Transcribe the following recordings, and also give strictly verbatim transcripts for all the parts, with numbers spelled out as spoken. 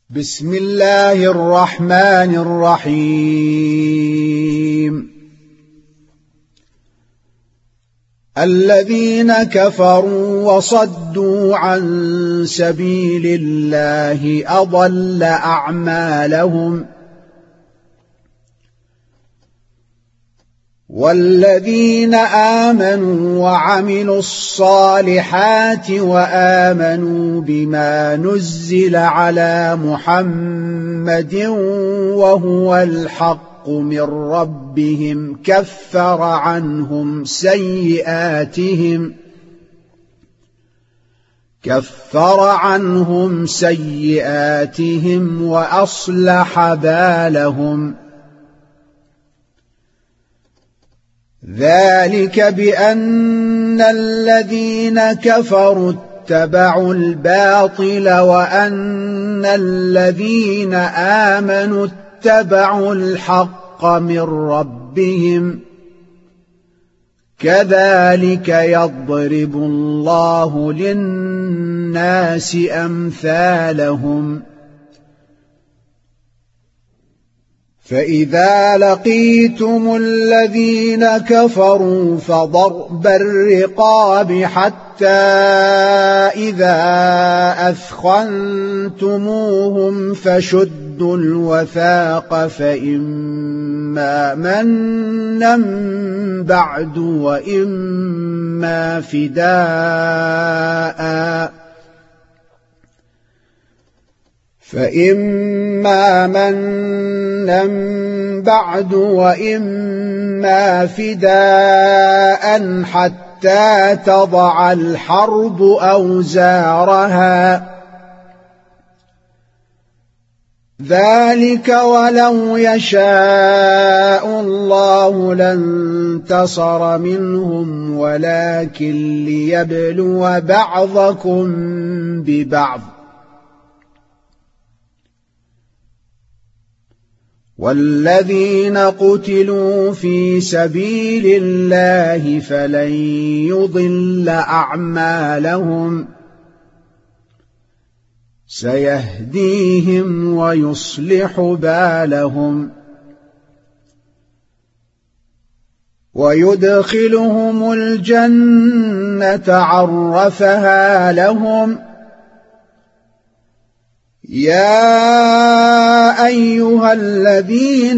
بسم الله الرحمن الرحيم. الذين كفروا وصدوا عن سبيل الله أضل أعمالهم، والذين آمنوا وعملوا الصالحات وآمنوا بما نزل على محمد وهو الحق من ربهم كفر عنهم سيئاتهم كفر عنهم سيئاتهم وأصلح بالهم. ذلك بأن الذين كفروا اتبعوا الباطل وأن الذين آمنوا اتبعوا الحق من ربهم، كذلك يضرب الله للناس أمثالهم. فإذا لقيتم الذين كفروا فضرب الرقاب حتى إذا أثخنتموهم فشدوا الوثاق، فإما منا بعد وإما فداء فإما منا بعد وإما فداء حتى تضع الحرب أوزارها. ذلك ولو يشاء الله لانتصر منهم ولكن ليبلو بعضكم ببعض. والذين قتلوا في سبيل الله فلن يضل أعمالهم، سيهديهم ويصلح بالهم، ويدخلهم الجنة عرفها لهم. يا أيها الذين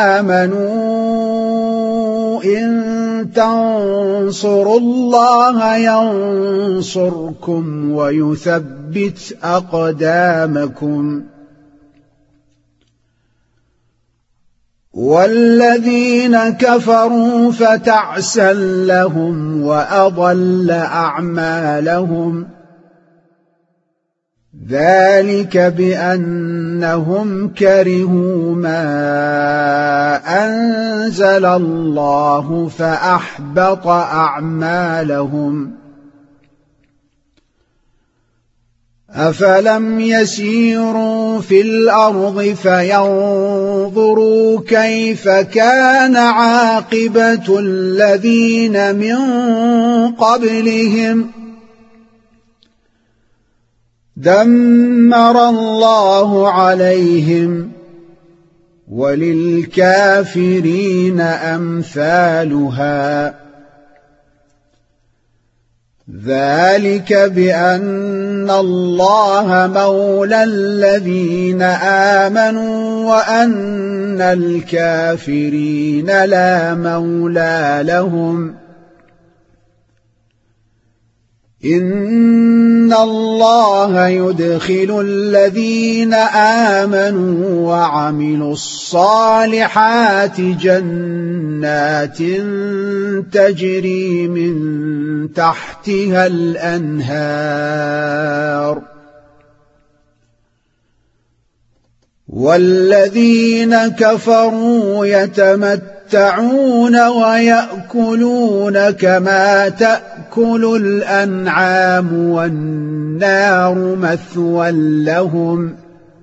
آمنوا إن تنصروا الله ينصركم ويثبت أقدامكم. والذين كفروا فتعسا لهم وأضل أعمالهم. ذلك بأنهم كرهوا ما أنزل الله فأحبط أعمالهم. أفلم يسيروا في الأرض فينظروا كيف كان عاقبة الذين من قبلهم؟ دمر الله عليهم وللكافرين أمثالها. ذلك بأن الله مولى الذين آمنوا وأن الكافرين لا مولى لهم. إن الله يدخل الذين آمنوا وعملوا الصالحات جنات تجري من تحتها الأنهار، والذين كفروا يتمتعون ويأكلون كما تأكل الأنعام والنار مثوى لهم.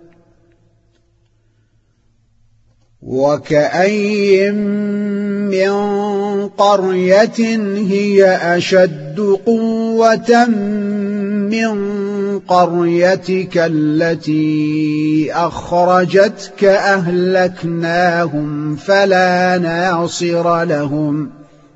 وكأين من قرية هي أشد قوة من قريتك التي أخرجتك أهلكناهم فلا ناصر لهم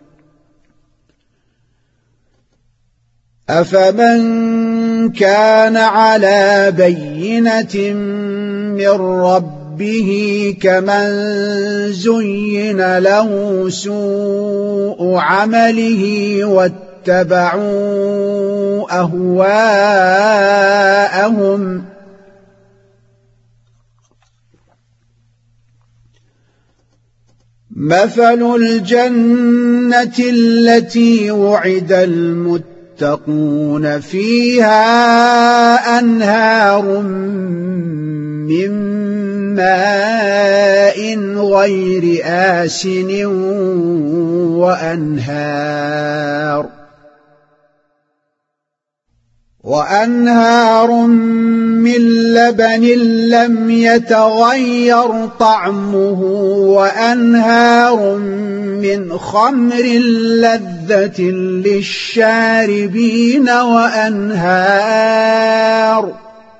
أفمن كان على بينة من ربه كمن زين له سوء عمله واتبعوا أهواءهم مثل الجنة التي وعد المتقون تكون فيها أنهار من ماء غير آسن وأنهار وأنهار من لبن لم يتغير طعمه وأنهار من خمر لذة للشاربين وأنهار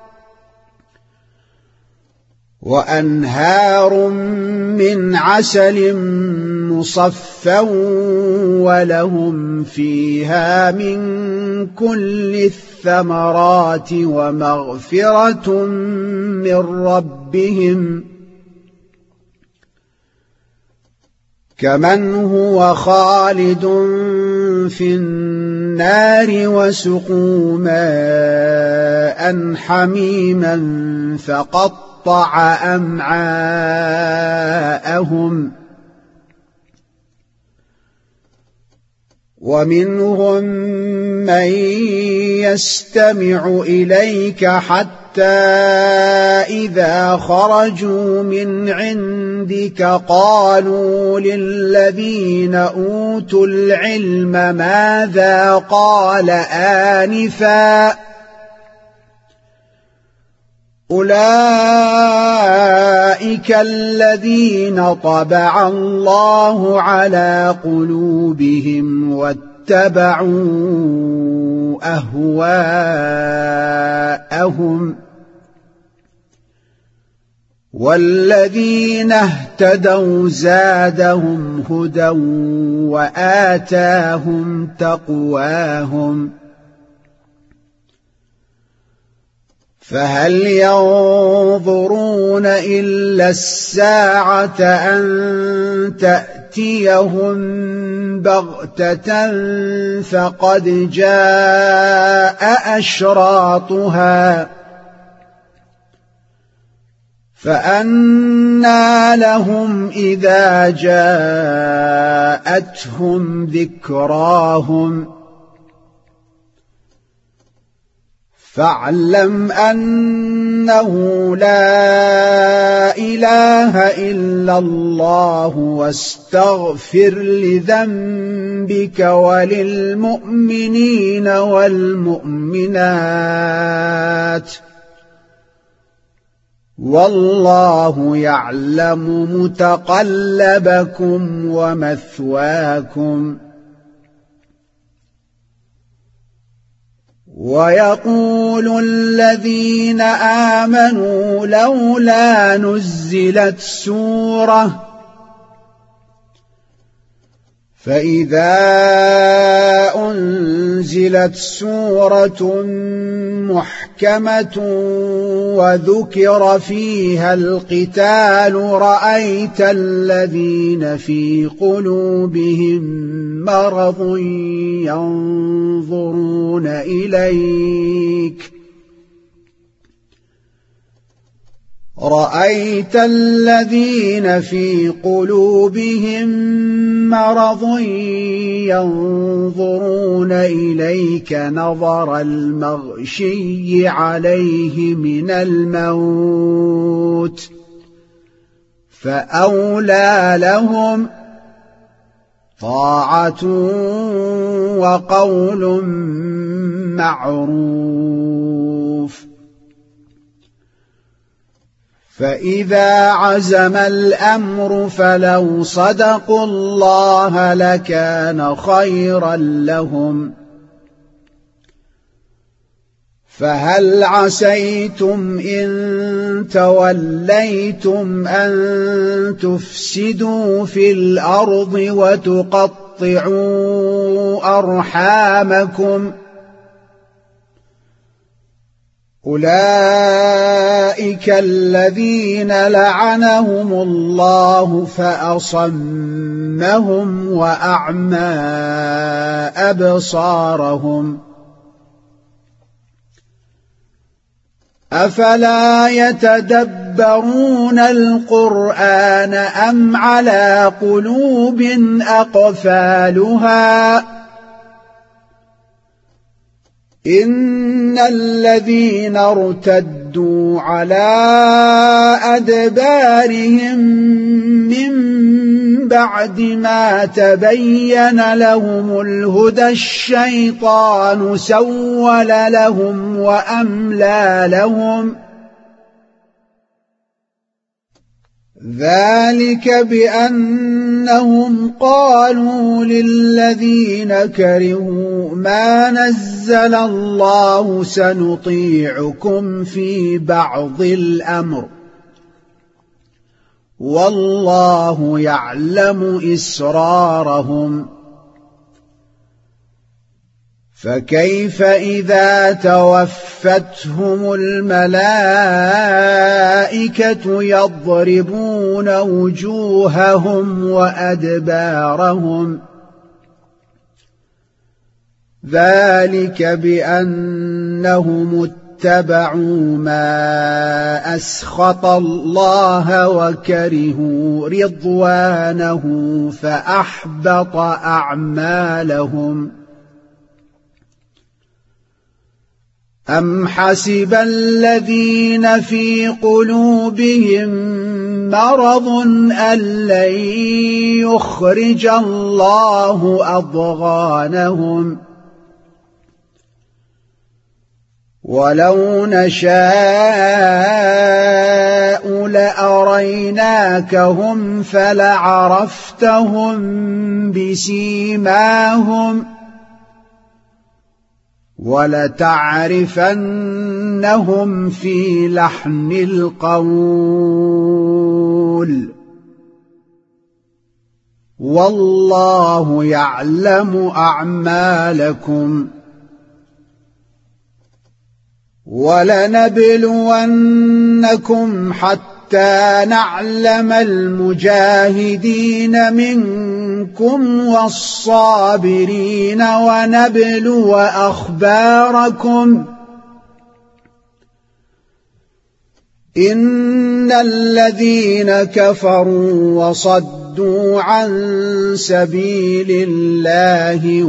وأنهار من عسل مصفى ولهم فيها من كل الثمرات ومغفرة من ربهم كمن هو خالد في النار وسقوا ماء حميما فقطع أمعاءهم ومنهم من يستمع إليك حتى إذا خرجوا من عندك قالوا للذين أوتوا العلم ماذا قال آنفا أولئك الذين طبع الله على قلوبهم واتبعوا أهواءهم والذين اهتدوا زادهم هدى وآتاهم تقواهم فهل ينظرون إلا الساعة أن تأتيهم بغتة فقد جاء أشراطها فأنى لهم إذا جاءتهم ذكراهم فاعلم أنه لا إله إلا الله واستغفر لذنبك وللمؤمنين والمؤمنات والله يعلم متقلبكم ومثواكم ويقول الذين آمنوا لولا نزلت سورة فإذا أنزلت سورة محكمة وذكر فيها القتال رأيت الذين في قلوبهم مرض ينظرون إليك رأيت الذين في قلوبهم مرض ينظرون إليك نظر المغشي عليه من الموت فأولى لهم طاعة وقول معروف فإذا عزم الأمر فلو صدقوا الله لكان خيرا لهم فهل عسيتم إن توليتم أن تفسدوا في الأرض وتقطعوا أرحامكم أولئك الذين لعنهم الله فأصمهم وأعمى أبصارهم أفلا يتدبرون القرآن أم على قلوب أقفالها إن الذين ارتدوا على أدبارهم من بعد ما تبين لهم الهدى الشيطان سول لهم وأملى لهم ذلك بأنهم قالوا للذين كرهوا ما نزل الله سنطيعكم في بعض الأمر والله يعلم إسرارهم فكيف إذا توفتهم الملائكة يضربون وجوههم وأدبارهم ذلك بأنهم اتبعوا ما أسخط الله وكرهوا رضوانه فأحبط أعمالهم أم حسب الذين في قلوبهم مرض أن لن يخرج الله أضغانهم ولو نشاء لأريناكهم فلعرفتهم بسيماهم ولتعرفنهم في لحن القول والله يعلم أعمالكم ولنبلونكم حتى نعلم المجاهدين منكم والصابرين ونبلو أخباركم إن الذين كفروا وصدوا عن سبيل الله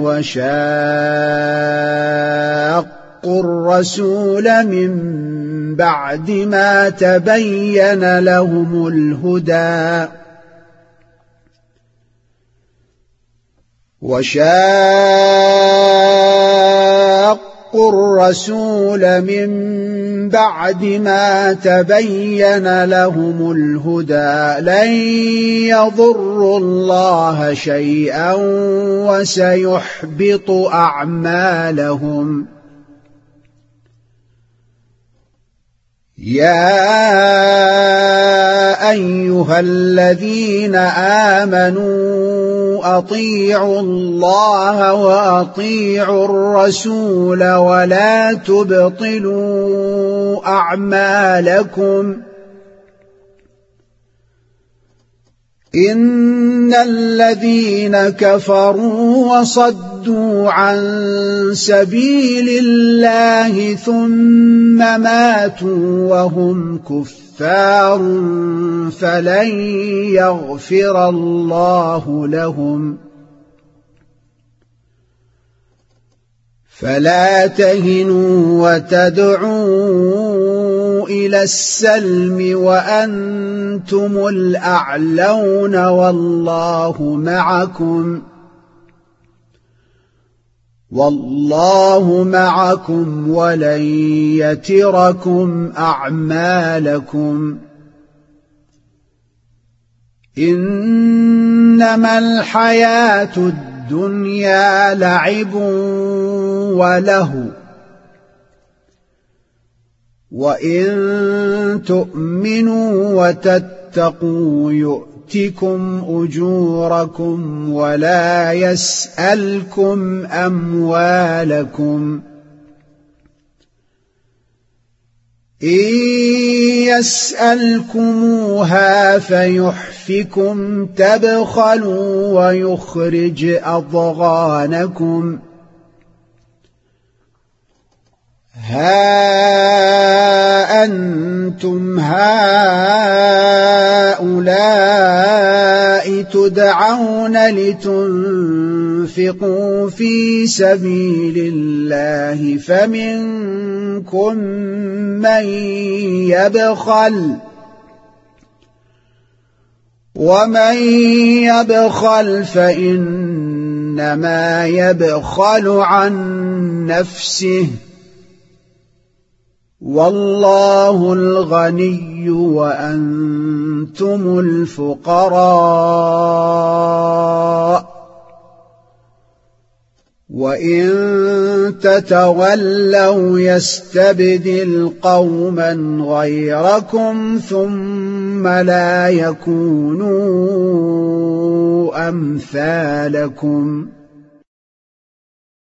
وشاقوا الرسول من بعد ما تبين لهم الهدى وشاقوا الرسول من بعد ما تبين لهم الهدى لن يضروا الله شيئا وسيحبط أعمالهم يا أيها الذين آمنوا أطيعوا الله وأطيعوا الرسول ولا تبطلوا أعمالكم إن الذين كفروا وصدوا عن سبيل الله ثم ماتوا وهم كفار فلن يغفر الله لهم فلا تهنوا وتدعوا إلى السلم وأنتم الأعلون والله معكم والله معكم ولن يتركم أعمالكم إنما الحياة الدنيا لعب وله وإن تؤمنوا وتتقوا يؤتكم أجوركم ولا يسألكم أموالكم إن يسألكموها فيحفكم تبخلوا ويخرج أضغانكم ها أنتم هؤلاء تدعون لتنفقوا في سبيل الله فمنكم من يبخل ومن يبخل فإنما يبخل عن نفسه والله الغني وأنتم الفقراء وإن تتولوا يستبدل قوما غيركم ثم لا يكونوا أمثالكم